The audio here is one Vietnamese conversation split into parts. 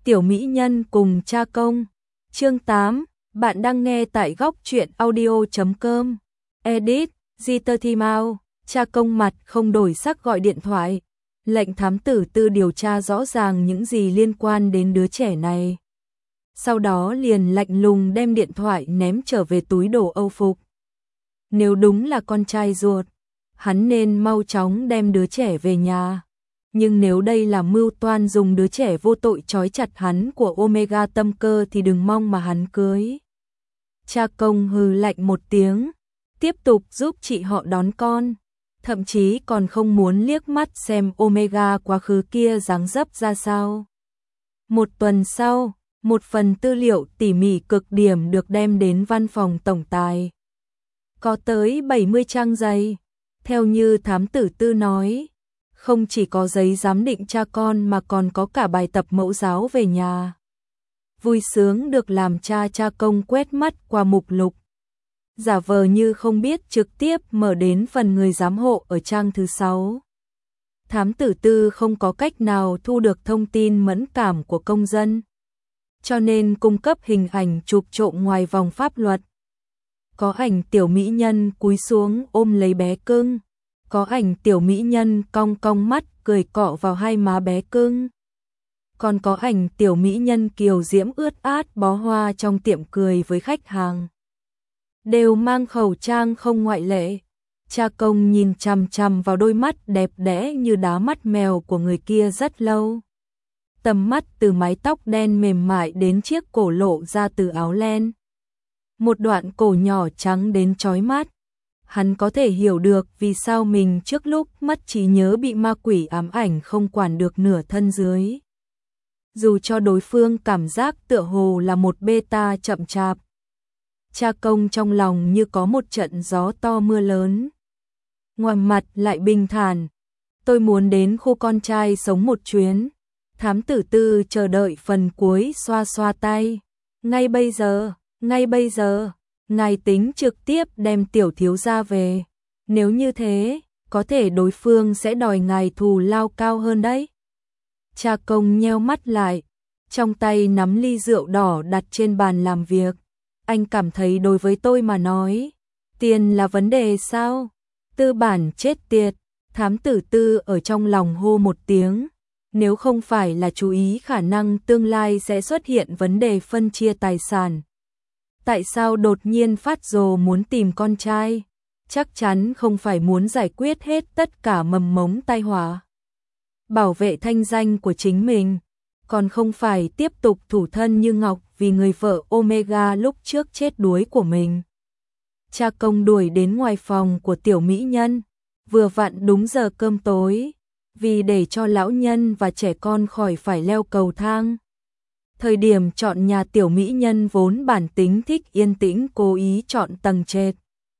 Tiểu mỹ nhân cùng cha công. Chương 8, bạn đang nghe tại góc truyện audio.com. Edit, Gitter Thi Mao. Cha công mặt không đổi sắc gọi điện thoại. Lệnh thám tử Tư điều tra rõ ràng những gì liên quan đến đứa trẻ này. Sau đó liền lạnh lùng đem điện thoại ném trở về túi đồ Âu phục. Nếu đúng là con trai ruột, hắn nên mau chóng đem đứa trẻ về nhà. Nhưng nếu đây là mưu toan dùng đứa trẻ vô tội trói chặt hắn của Omega Tâm Cơ thì đừng mong mà hắn cưới. Cha công hừ lạnh một tiếng, tiếp tục giúp chị họ đón con, thậm chí còn không muốn liếc mắt xem Omega quá khứ kia dáng dấp ra sao. Một tuần sau, một phần tư liệu tỉ mỉ cực điểm được đem đến văn phòng tổng tài. Có tới 70 trang giấy, theo như thám tử Tư nói. Không chỉ có giấy giám định cha con mà còn có cả bài tập mẫu giáo về nhà. Vui sướng được làm cha công quét mắt qua mục lục. Giả vờ như không biết trực tiếp mở đến phần người giám hộ ở trang thứ 6. Thám tử Tư không có cách nào thu được thông tin mẫn cảm của công dân, cho nên cung cấp hình ảnh chụp trộm ngoài vòng pháp luật. Có ảnh tiểu mỹ nhân cúi xuống ôm lấy bé cưng. Có ảnh tiểu mỹ nhân cong cong mắt cười cọ vào hai má bé cưng. Còn có ảnh tiểu mỹ nhân kiều diễm ướt át bó hoa trong tiệm cười với khách hàng. Đều mang khẩu trang không ngoại lệ. Cha công nhìn chằm chằm vào đôi mắt đẹp đẽ như đá mắt mèo của người kia rất lâu. Tầm mắt từ mái tóc đen mềm mại đến chiếc cổ lộ ra từ áo len. Một đoạn cổ nhỏ trắng đến chói mắt. Hắn có thể hiểu được vì sao mình trước lúc mất trí nhớ bị ma quỷ ám ảnh không quản được nửa thân dưới. Dù cho đối phương cảm giác tựa hồ là một beta chậm chạp. Cha công trong lòng như có một trận gió to mưa lớn. Ngoài mặt lại bình thản. Tôi muốn đến khu con trai sống một chuyến. Thám tử Tư chờ đợi phần cuối xoa xoa tay. Ngay bây giờ. Ngài tính trực tiếp đem tiểu thiếu gia về. Nếu như thế, có thể đối phương sẽ đòi ngài thù lao cao hơn đấy. Cha công nheo mắt lại, trong tay nắm ly rượu đỏ đặt trên bàn làm việc. Anh cảm thấy đối với tôi mà nói, tiền là vấn đề sao? Tư bản chết tiệt, thám tử Tư ở trong lòng hô một tiếng. Nếu không phải là chú ý khả năng tương lai sẽ xuất hiện vấn đề phân chia tài sản. Tại sao đột nhiên phát rồ muốn tìm con trai? Chắc chắn không phải muốn giải quyết hết tất cả mầm mống tai họa. Bảo vệ thanh danh của chính mình, còn không phải tiếp tục thủ thân như ngọc vì người vợ Omega lúc trước chết đuối của mình. Cha công đuổi đến ngoài phòng của tiểu mỹ nhân, vừa vặn đúng giờ cơm tối, vì để cho lão nhân và trẻ con khỏi phải leo cầu thang. Thời điểm chọn nhà tiểu mỹ nhân vốn bản tính thích yên tĩnh cố ý chọn tầng trệt.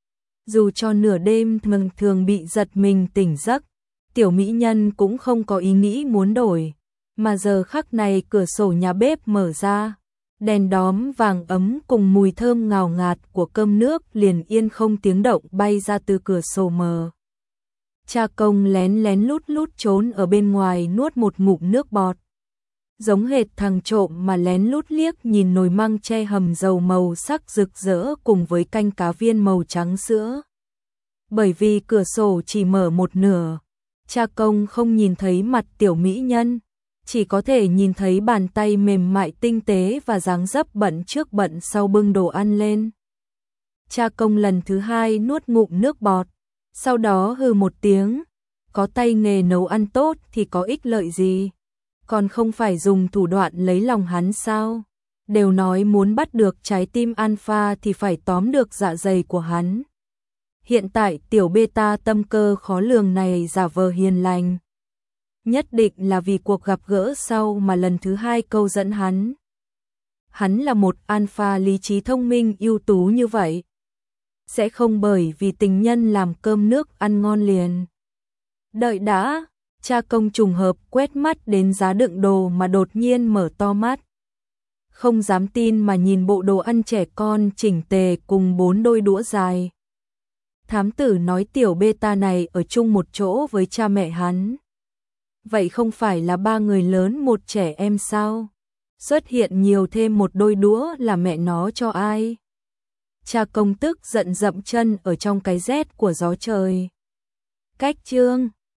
Dù cho nửa đêm thường bị giật mình tỉnh giấc, tiểu mỹ nhân cũng không có ý nghĩ muốn đổi. Mà giờ khắc này cửa sổ nhà bếp mở ra, đèn đóm vàng ấm cùng mùi thơm ngào ngạt của cơm nước liền yên không tiếng động bay ra từ cửa sổ mờ. Cha công lén lén lút trốn ở bên ngoài nuốt một ngụm nước bọt. Giống hệt thằng trộm mà lén lút liếc nhìn nồi măng che hầm dầu màu sắc rực rỡ cùng với canh cá viên màu trắng sữa. Bởi vì cửa sổ chỉ mở một nửa, cha công không nhìn thấy mặt tiểu mỹ nhân, chỉ có thể nhìn thấy bàn tay mềm mại tinh tế và dáng dấp bận trước bận sau bưng đồ ăn lên. Cha công lần thứ hai nuốt ngụm nước bọt, sau đó hừ một tiếng, có tay nghề nấu ăn tốt thì có ích lợi gì? Còn không phải dùng thủ đoạn lấy lòng hắn sao? Đều nói muốn bắt được trái tim alpha thì phải tóm được dạ dày của hắn. Hiện tại tiểu beta tâm cơ khó lường này giả vờ hiền lành. Nhất định là vì cuộc gặp gỡ sau mà lần thứ hai câu dẫn hắn. Hắn là một alpha lý trí thông minh ưu tú như vậy. Sẽ không bởi vì tình nhân làm cơm nước ăn ngon liền. Đợi đã. Cha công trùng hợp quét mắt đến giá đựng đồ mà đột nhiên mở to mắt. Không dám tin mà nhìn bộ đồ ăn trẻ con chỉnh tề cùng 4 đôi đũa dài. Thám tử nói tiểu beta này ở chung một chỗ với cha mẹ hắn. Vậy không phải là 3 người lớn một trẻ em sao? xuất hiện nhiều thêm một đôi đũa là mẹ nó cho ai. Cha công tức giận dậm chân ở trong cái rét của gió trời. Cách chương